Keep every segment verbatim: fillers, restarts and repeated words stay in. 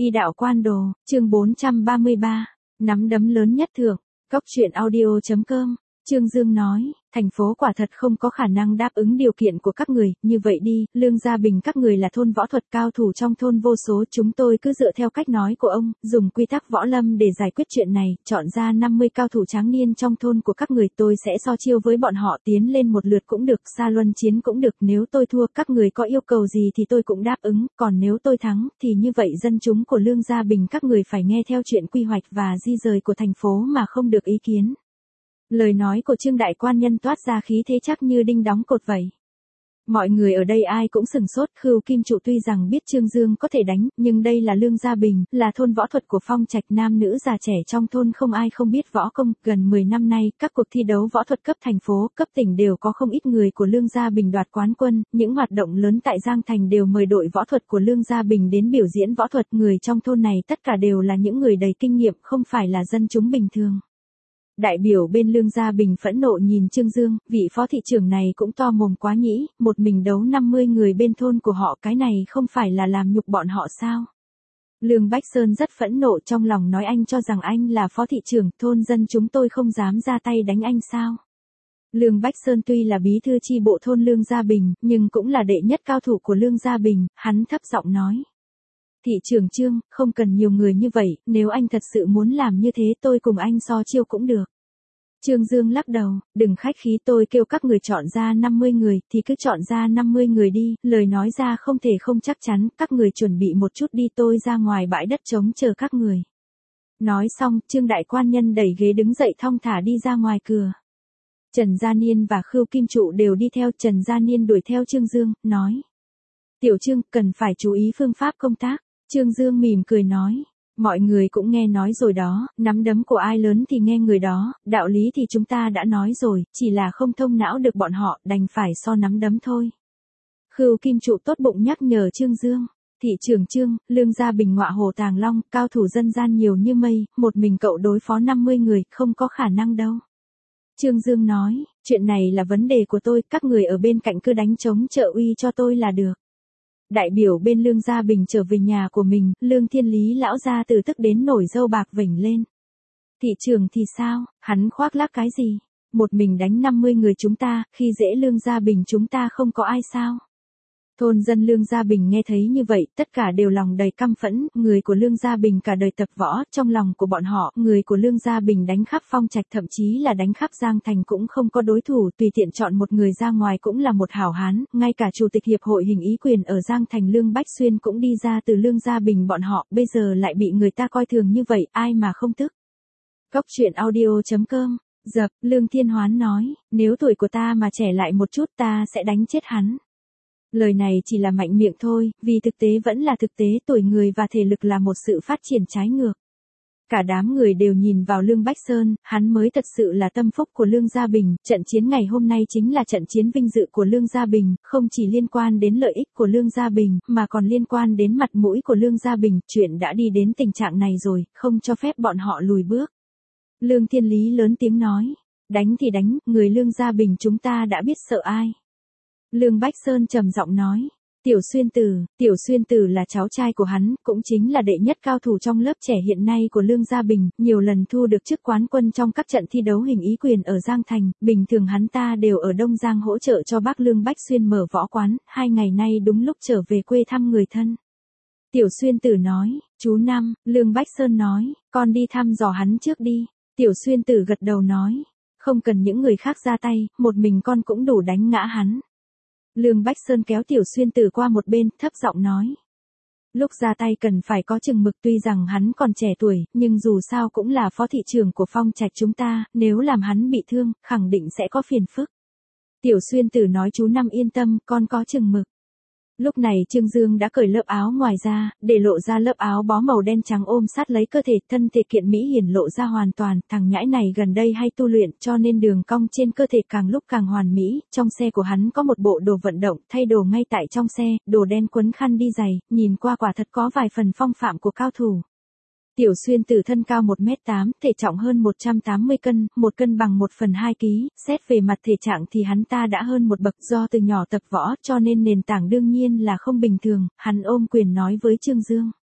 Y đạo quan đồ, chương bốn trăm ba mươi ba, nắm đấm lớn nhất thưởng, Cốc truyện audio chấm com. Trương Dương nói, thành phố quả thật không có khả năng đáp ứng điều kiện của các người, như vậy đi, Lương Gia Bình các người là thôn võ thuật cao thủ trong thôn vô số, chúng tôi cứ dựa theo cách nói của ông, dùng quy tắc võ lâm để giải quyết chuyện này, chọn ra năm mươi cao thủ tráng niên trong thôn của các người, tôi sẽ so chiêu với bọn họ, tiến lên một lượt cũng được, xa luân chiến cũng được, nếu tôi thua các người có yêu cầu gì thì tôi cũng đáp ứng, còn nếu tôi thắng, thì như vậy dân chúng của Lương Gia Bình các người phải nghe theo chuyện quy hoạch và di rời của thành phố mà không được ý kiến. Lời nói của Trương đại quan nhân toát ra khí thế chắc như đinh đóng cột vậy. Mọi người ở đây ai cũng sừng sốt, Khưu Kim Trụ tuy rằng biết Trương Dương có thể đánh, nhưng đây là Lương Gia Bình, là thôn võ thuật của Phong Trạch, nam nữ già trẻ trong thôn không ai không biết võ công, gần mười năm nay, các cuộc thi đấu võ thuật cấp thành phố, cấp tỉnh đều có không ít người của Lương Gia Bình đoạt quán quân, những hoạt động lớn tại Giang Thành đều mời đội võ thuật của Lương Gia Bình đến biểu diễn võ thuật, người trong thôn này tất cả đều là những người đầy kinh nghiệm, không phải là dân chúng bình thường. Đại biểu bên Lương Gia Bình phẫn nộ nhìn Trương Dương, vị phó thị trưởng này cũng to mồm quá nhỉ, một mình đấu năm mươi người bên thôn của họ, cái này không phải là làm nhục bọn họ sao? Lương Bách Sơn rất phẫn nộ, trong lòng nói anh cho rằng anh là phó thị trưởng, thôn dân chúng tôi không dám ra tay đánh anh sao? Lương Bách Sơn tuy là bí thư chi bộ thôn Lương Gia Bình, nhưng cũng là đệ nhất cao thủ của Lương Gia Bình, hắn thấp giọng nói. Thị trưởng Trương, không cần nhiều người như vậy, nếu anh thật sự muốn làm như thế tôi cùng anh so chiêu cũng được. Trương Dương lắc đầu, đừng khách khí, tôi kêu các người chọn ra năm mươi người, thì cứ chọn ra năm mươi người đi, lời nói ra không thể không chắc chắn, các người chuẩn bị một chút đi, tôi ra ngoài bãi đất trống chờ các người. Nói xong, Trương đại quan nhân đẩy ghế đứng dậy thong thả đi ra ngoài cửa. Trần Gia Niên và Khưu Kim Trụ đều đi theo, Trần Gia Niên đuổi theo Trương Dương, nói. Tiểu Trương, cần phải chú ý phương pháp công tác. Trương Dương mỉm cười nói, mọi người cũng nghe nói rồi đó, nắm đấm của ai lớn thì nghe người đó, đạo lý thì chúng ta đã nói rồi, chỉ là không thông não được bọn họ, đành phải so nắm đấm thôi. Khưu Kim Trụ tốt bụng nhắc nhở Trương Dương, thị trưởng Trương, Lương Gia Bình ngọa hổ tàng long, cao thủ dân gian nhiều như mây, một mình cậu đối phó năm mươi người, không có khả năng đâu. Trương Dương nói, chuyện này là vấn đề của tôi, các người ở bên cạnh cứ đánh trống trợ uy cho tôi là được. Đại biểu bên Lương Gia Bình trở về nhà của mình, Lương Thiên Lý lão gia từ tức đến nổi râu bạc vểnh lên. Thị trường thì sao, hắn khoác lác cái gì? Một mình đánh năm mươi người chúng ta, khi dễ Lương Gia Bình chúng ta không có ai sao? Thôn dân Lương Gia Bình nghe thấy như vậy, tất cả đều lòng đầy căm phẫn, người của Lương Gia Bình cả đời tập võ, trong lòng của bọn họ, người của Lương Gia Bình đánh khắp Phong Trạch thậm chí là đánh khắp Giang Thành cũng không có đối thủ, tùy tiện chọn một người ra ngoài cũng là một hảo hán, ngay cả chủ tịch hiệp hội hình ý quyền ở Giang Thành Lương Bách Xuyên cũng đi ra từ Lương Gia Bình bọn họ, bây giờ lại bị người ta coi thường như vậy, ai mà không tức. Cốc truyện audio chấm com, dập, Lương Thiên Hoán nói, nếu tuổi của ta mà trẻ lại một chút ta sẽ đánh chết hắn. Lời này chỉ là mạnh miệng thôi, vì thực tế vẫn là thực tế, tuổi người và thể lực là một sự phát triển trái ngược. Cả đám người đều nhìn vào Lương Bách Sơn, hắn mới thật sự là tâm phúc của Lương Gia Bình, trận chiến ngày hôm nay chính là trận chiến vinh dự của Lương Gia Bình, không chỉ liên quan đến lợi ích của Lương Gia Bình, mà còn liên quan đến mặt mũi của Lương Gia Bình, chuyện đã đi đến tình trạng này rồi, không cho phép bọn họ lùi bước. Lương Thiên Lý lớn tiếng nói, đánh thì đánh, người Lương Gia Bình chúng ta đã biết sợ ai. Lương Bách Sơn trầm giọng nói, Tiểu Xuyên Tử, Tiểu Xuyên Tử là cháu trai của hắn, cũng chính là đệ nhất cao thủ trong lớp trẻ hiện nay của Lương Gia Bình, nhiều lần thu được chức quán quân trong các trận thi đấu hình ý quyền ở Giang Thành, bình thường hắn ta đều ở Đông Giang hỗ trợ cho bác Lương Bách Xuyên mở võ quán, hai ngày nay đúng lúc trở về quê thăm người thân. Tiểu Xuyên Tử nói, chú Năm, Lương Bách Sơn nói, con đi thăm dò hắn trước đi. Tiểu Xuyên Tử gật đầu nói, không cần những người khác ra tay, một mình con cũng đủ đánh ngã hắn. Lương Bách Sơn kéo Tiểu Xuyên Tử qua một bên, thấp giọng nói. Lúc ra tay cần phải có chừng mực, tuy rằng hắn còn trẻ tuổi, nhưng dù sao cũng là phó thị trưởng của Phong Trạch chúng ta, nếu làm hắn bị thương, khẳng định sẽ có phiền phức. Tiểu Xuyên Tử nói chú Năm yên tâm, con có chừng mực. Lúc này Trương Dương đã cởi lớp áo ngoài ra, để lộ ra lớp áo bó màu đen trắng ôm sát lấy cơ thể, thân thể kiện mỹ hiển lộ ra hoàn toàn, thằng nhãi này gần đây hay tu luyện cho nên đường cong trên cơ thể càng lúc càng hoàn mỹ, trong xe của hắn có một bộ đồ vận động, thay đồ ngay tại trong xe, đồ đen quấn khăn đi giày, nhìn qua quả thật có vài phần phong phạm của cao thủ. Tiểu Xuyên Tử thân cao một mét tám, thể trọng hơn một trăm tám mươi cân, một cân bằng một phần hai ký, xét về mặt thể trạng thì hắn ta đã hơn một bậc, do từ nhỏ tập võ cho nên nền tảng đương nhiên là không bình thường, hắn ôm quyền nói với Trương Dương.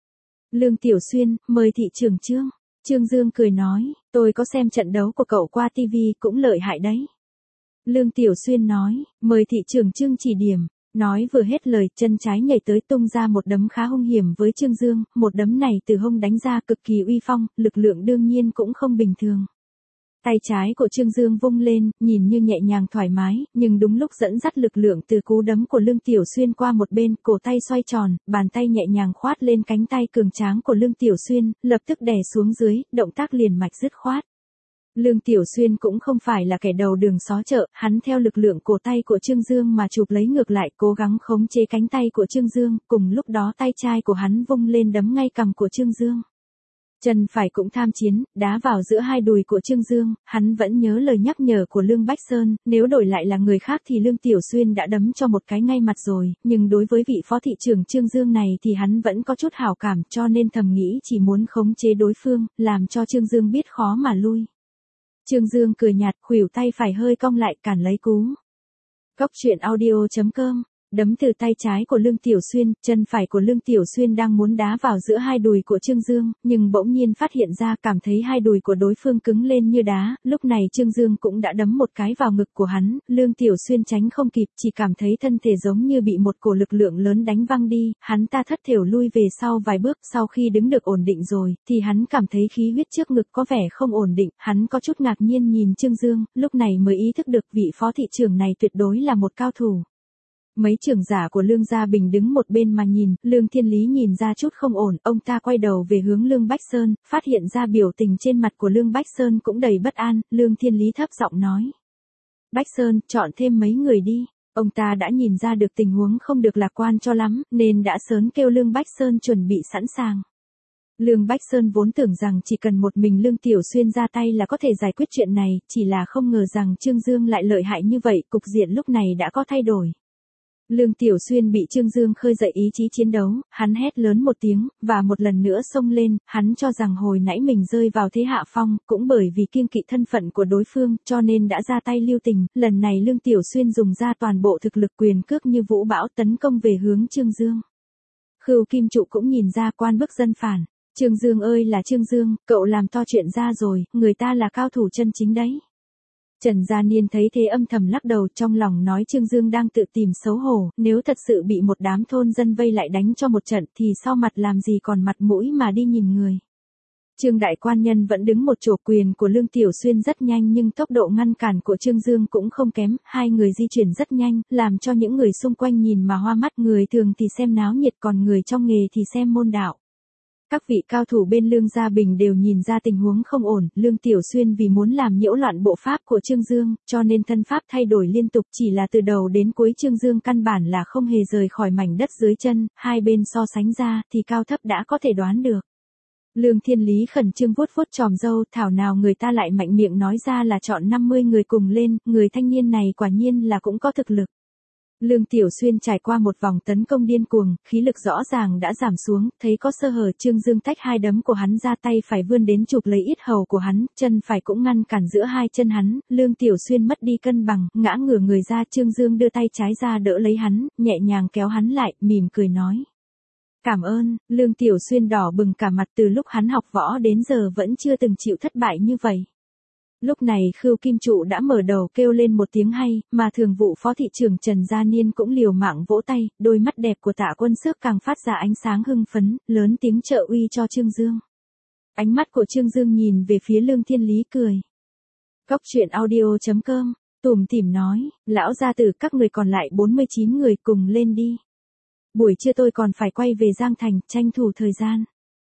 Lương Tiểu Xuyên, mời thị trưởng Trương. Trương Dương cười nói, tôi có xem trận đấu của cậu qua ti vi cũng lợi hại đấy. Lương Tiểu Xuyên nói, mời thị trưởng Trương chỉ điểm. Nói vừa hết lời, chân trái nhảy tới tung ra một đấm khá hung hiểm với Trương Dương, một đấm này từ hông đánh ra cực kỳ uy phong, lực lượng đương nhiên cũng không bình thường. Tay trái của Trương Dương vung lên, nhìn như nhẹ nhàng thoải mái, nhưng đúng lúc dẫn dắt lực lượng từ cú đấm của Lương Tiểu Xuyên qua một bên, cổ tay xoay tròn, bàn tay nhẹ nhàng khoát lên cánh tay cường tráng của Lương Tiểu Xuyên, lập tức đè xuống dưới, động tác liền mạch dứt khoát. Lương Tiểu Xuyên cũng không phải là kẻ đầu đường xó chợ, hắn theo lực lượng cổ tay của Trương Dương mà chụp lấy ngược lại, cố gắng khống chế cánh tay của Trương Dương, cùng lúc đó tay trái của hắn vung lên đấm ngay cằm của Trương Dương. Chân phải cũng tham chiến, đá vào giữa hai đùi của Trương Dương, hắn vẫn nhớ lời nhắc nhở của Lương Bách Sơn, nếu đổi lại là người khác thì Lương Tiểu Xuyên đã đấm cho một cái ngay mặt rồi, nhưng đối với vị phó thị trưởng Trương Dương này thì hắn vẫn có chút hảo cảm, cho nên thầm nghĩ chỉ muốn khống chế đối phương, làm cho Trương Dương biết khó mà lui. Trương Dương cười nhạt, khuỷu tay phải hơi cong lại cản lấy cú. Cóc truyện audio chấm com. Đấm từ tay trái của Lương Tiểu Xuyên, chân phải của Lương Tiểu Xuyên đang muốn đá vào giữa hai đùi của Trương Dương, nhưng bỗng nhiên phát hiện ra cảm thấy hai đùi của đối phương cứng lên như đá, lúc này Trương Dương cũng đã đấm một cái vào ngực của hắn, Lương Tiểu Xuyên tránh không kịp, chỉ cảm thấy thân thể giống như bị một cổ lực lượng lớn đánh văng đi, hắn ta thất thểu lui về sau vài bước, sau khi đứng được ổn định rồi, thì hắn cảm thấy khí huyết trước ngực có vẻ không ổn định, hắn có chút ngạc nhiên nhìn Trương Dương, lúc này mới ý thức được vị phó thị trưởng này tuyệt đối là một cao thủ. Mấy trưởng giả của Lương Gia Bình đứng một bên mà nhìn, Lương Thiên Lý nhìn ra chút không ổn, ông ta quay đầu về hướng Lương Bách Sơn, phát hiện ra biểu tình trên mặt của Lương Bách Sơn cũng đầy bất an, Lương Thiên Lý thấp giọng nói. Bách Sơn, chọn thêm mấy người đi. Ông ta đã nhìn ra được tình huống không được lạc quan cho lắm, nên đã sớm kêu Lương Bách Sơn chuẩn bị sẵn sàng. Lương Bách Sơn vốn tưởng rằng chỉ cần một mình Lương Tiểu Xuyên ra tay là có thể giải quyết chuyện này, chỉ là không ngờ rằng Trương Dương lại lợi hại như vậy, cục diện lúc này đã có thay đổi. Lương Tiểu Xuyên bị Trương Dương khơi dậy ý chí chiến đấu, hắn hét lớn một tiếng, và một lần nữa xông lên, hắn cho rằng hồi nãy mình rơi vào thế hạ phong, cũng bởi vì kiêng kỵ thân phận của đối phương, cho nên đã ra tay lưu tình, lần này Lương Tiểu Xuyên dùng ra toàn bộ thực lực quyền cước như vũ bão tấn công về hướng Trương Dương. Khưu Kim Trụ cũng nhìn ra quan bức dân phản, Trương Dương ơi là Trương Dương, cậu làm to chuyện ra rồi, người ta là cao thủ chân chính đấy. Trần Gia Niên thấy thế âm thầm lắc đầu, trong lòng nói Trương Dương đang tự tìm xấu hổ, nếu thật sự bị một đám thôn dân vây lại đánh cho một trận thì sau mặt làm gì còn mặt mũi mà đi nhìn người. Trương Đại Quan Nhân vẫn đứng một chỗ, quyền của Lương Tiểu Xuyên rất nhanh nhưng tốc độ ngăn cản của Trương Dương cũng không kém, hai người di chuyển rất nhanh, làm cho những người xung quanh nhìn mà hoa mắt, người thường thì xem náo nhiệt còn người trong nghề thì xem môn đạo. Các vị cao thủ bên Lương Gia Bình đều nhìn ra tình huống không ổn, Lương Tiểu Xuyên vì muốn làm nhiễu loạn bộ pháp của Trương Dương, cho nên thân pháp thay đổi liên tục, chỉ là từ đầu đến cuối Trương Dương căn bản là không hề rời khỏi mảnh đất dưới chân, hai bên so sánh ra thì cao thấp đã có thể đoán được. Lương Thiên Lý khẩn trương vuốt vuốt tròm râu, thảo nào người ta lại mạnh miệng nói ra là chọn năm mươi người cùng lên, người thanh niên này quả nhiên là cũng có thực lực. Lương Tiểu Xuyên trải qua một vòng tấn công điên cuồng, khí lực rõ ràng đã giảm xuống, thấy có sơ hở Trương Dương tách hai đấm của hắn ra, tay phải vươn đến chụp lấy yết hầu của hắn, chân phải cũng ngăn cản giữa hai chân hắn, Lương Tiểu Xuyên mất đi cân bằng, ngã ngửa người ra, Trương Dương đưa tay trái ra đỡ lấy hắn, nhẹ nhàng kéo hắn lại, mỉm cười nói. Cảm ơn, Lương Tiểu Xuyên đỏ bừng cả mặt, từ lúc hắn học võ đến giờ vẫn chưa từng chịu thất bại như vậy. Lúc này Khưu Kim Trụ đã mở đầu kêu lên một tiếng hay, mà thường vụ phó thị trưởng Trần Gia Niên cũng liều mạng vỗ tay, đôi mắt đẹp của Tạ Quân Xước càng phát ra ánh sáng hưng phấn, lớn tiếng trợ uy cho Trương Dương. Ánh mắt của Trương Dương nhìn về phía Lương Thiên Lý cười. Cóc truyện audio chấm com, tủm tỉm nói, lão gia tử các người còn lại bốn mươi chín người cùng lên đi. Buổi trưa tôi còn phải quay về Giang Thành, tranh thủ thời gian.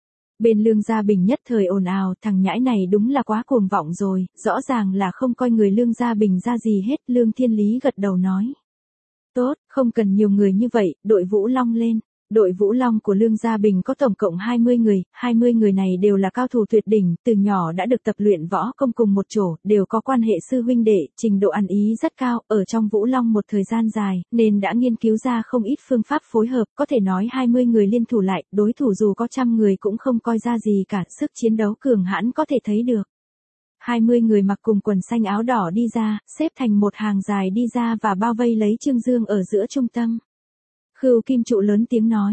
Bên Lương Gia Bình nhất thời ồn ào, thằng nhãi này đúng là quá cuồng vọng rồi, rõ ràng là không coi người Lương Gia Bình ra gì hết, Lương Thiên Lý gật đầu nói. Tốt, không cần nhiều người như vậy, đội Vũ Long lên. Đội Vũ Long của Lương Gia Bình có tổng cộng hai mươi người, hai mươi người này đều là cao thủ tuyệt đỉnh, từ nhỏ đã được tập luyện võ công cùng một chỗ, đều có quan hệ sư huynh đệ, trình độ ăn ý rất cao, ở trong Vũ Long một thời gian dài, nên đã nghiên cứu ra không ít phương pháp phối hợp, có thể nói hai mươi người liên thủ lại, đối thủ dù có trăm người cũng không coi ra gì cả, sức chiến đấu cường hãn có thể thấy được. hai mươi người mặc cùng quần xanh áo đỏ đi ra, xếp thành một hàng dài đi ra và bao vây lấy Trương Dương ở giữa trung tâm. Khưu Kim Trụ lớn tiếng nói.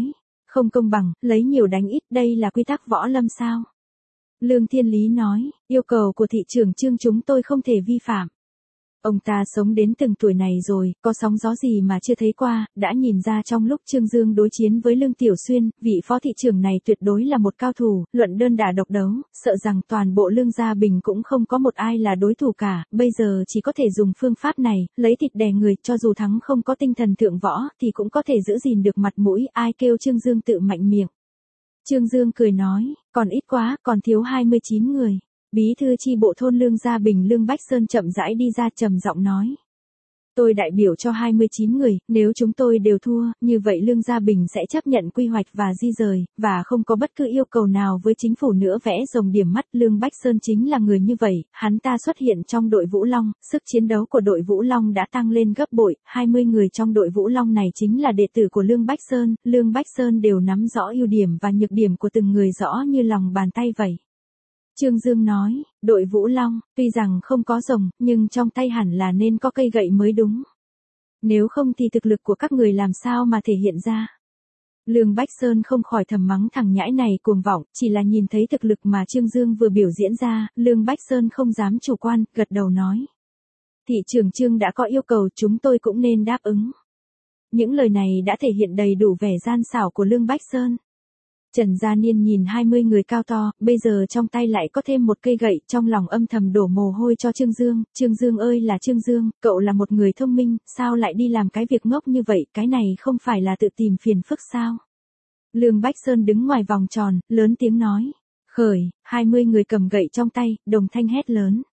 Không công bằng, lấy nhiều đánh ít, đây là quy tắc võ lâm sao? Lương Thiên Lý nói, yêu cầu của thị trưởng Trương chúng tôi không thể vi phạm. Ông ta sống đến từng tuổi này rồi, có sóng gió gì mà chưa thấy qua, đã nhìn ra trong lúc Trương Dương đối chiến với Lương Tiểu Xuyên, vị phó thị trưởng này tuyệt đối là một cao thủ, luận đơn đả độc đấu, sợ rằng toàn bộ Lương Gia Bình cũng không có một ai là đối thủ cả, bây giờ chỉ có thể dùng phương pháp này, lấy thịt đè người, cho dù thắng không có tinh thần thượng võ, thì cũng có thể giữ gìn được mặt mũi, ai kêu Trương Dương tự mạnh miệng. Trương Dương cười nói, còn ít quá, còn thiếu hai mươi chín người. Bí thư chi bộ thôn Lương Gia Bình Lương Bách Sơn chậm rãi đi ra trầm giọng nói. Tôi đại biểu cho hai mươi chín người, nếu chúng tôi đều thua, như vậy Lương Gia Bình sẽ chấp nhận quy hoạch và di rời, và không có bất cứ yêu cầu nào với chính phủ nữa vẽ rồng điểm mắt. Lương Bách Sơn chính là người như vậy, hắn ta xuất hiện trong đội Vũ Long, sức chiến đấu của đội Vũ Long đã tăng lên gấp bội, hai mươi người trong đội Vũ Long này chính là đệ tử của Lương Bách Sơn, Lương Bách Sơn đều nắm rõ ưu điểm và nhược điểm của từng người rõ như lòng bàn tay vậy. Trương Dương nói, đội Vũ Long, tuy rằng không có rồng, nhưng trong tay hẳn là nên có cây gậy mới đúng. Nếu không thì thực lực của các người làm sao mà thể hiện ra. Lương Bách Sơn không khỏi thầm mắng thằng nhãi này cuồng vọng, chỉ là nhìn thấy thực lực mà Trương Dương vừa biểu diễn ra, Lương Bách Sơn không dám chủ quan, gật đầu nói. Thị trưởng Trương đã có yêu cầu, chúng tôi cũng nên đáp ứng. Những lời này đã thể hiện đầy đủ vẻ gian xảo của Lương Bách Sơn. Trần Gia Niên nhìn hai mươi người cao to, bây giờ trong tay lại có thêm một cây gậy, trong lòng âm thầm đổ mồ hôi cho Trương Dương. Trương Dương ơi là Trương Dương, cậu là một người thông minh, sao lại đi làm cái việc ngốc như vậy, cái này không phải là tự tìm phiền phức sao? Lương Bách Sơn đứng ngoài vòng tròn, lớn tiếng nói. Khởi, hai mươi người cầm gậy trong tay, đồng thanh hét lớn.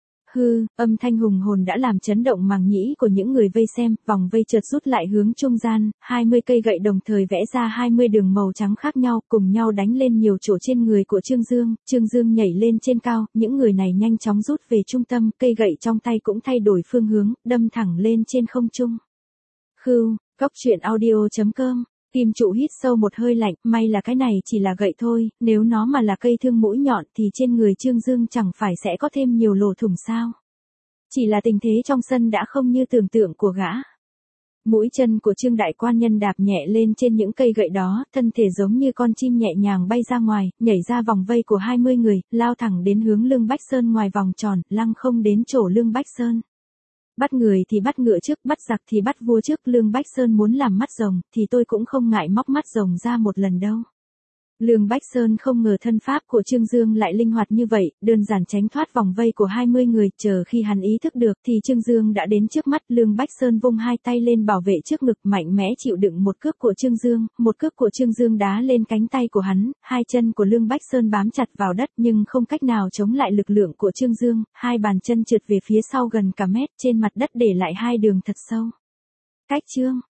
Hư, âm thanh hùng hồn đã làm chấn động màng nhĩ của những người vây xem, vòng vây chợt rút lại hướng trung gian, hai mươi cây gậy đồng thời vẽ ra hai mươi đường màu trắng khác nhau, cùng nhau đánh lên nhiều chỗ trên người của Trương Dương, Trương Dương nhảy lên trên cao, những người này nhanh chóng rút về trung tâm, cây gậy trong tay cũng thay đổi phương hướng, đâm thẳng lên trên không trung. Khưu, Cóc Truyện Audio chấm com. Kim Trụ hít sâu một hơi lạnh, may là cái này chỉ là gậy thôi, nếu nó mà là cây thương mũi nhọn thì trên người Trương Dương chẳng phải sẽ có thêm nhiều lỗ thủng sao. Chỉ là tình thế trong sân đã không như tưởng tượng của gã. Mũi chân của Trương Đại Quan Nhân đạp nhẹ lên trên những cây gậy đó, thân thể giống như con chim nhẹ nhàng bay ra ngoài, nhảy ra vòng vây của hai mươi người, lao thẳng đến hướng Lương Bách Sơn ngoài vòng tròn, lăng không đến chỗ Lương Bách Sơn. Bắt người thì bắt ngựa trước, bắt giặc thì bắt vua trước, Lương Bách Sơn muốn làm mắt rồng, thì tôi cũng không ngại móc mắt rồng ra một lần đâu. Lương Bách Sơn không ngờ thân pháp của Trương Dương lại linh hoạt như vậy, đơn giản tránh thoát vòng vây của hai mươi người, chờ khi hắn ý thức được thì Trương Dương đã đến trước mắt, Lương Bách Sơn vung hai tay lên bảo vệ trước ngực, mạnh mẽ chịu đựng một cước của Trương Dương, một cước của Trương Dương đá lên cánh tay của hắn, hai chân của Lương Bách Sơn bám chặt vào đất nhưng không cách nào chống lại lực lượng của Trương Dương, hai bàn chân trượt về phía sau gần cả mét, trên mặt đất để lại hai đường thật sâu. Cách Trương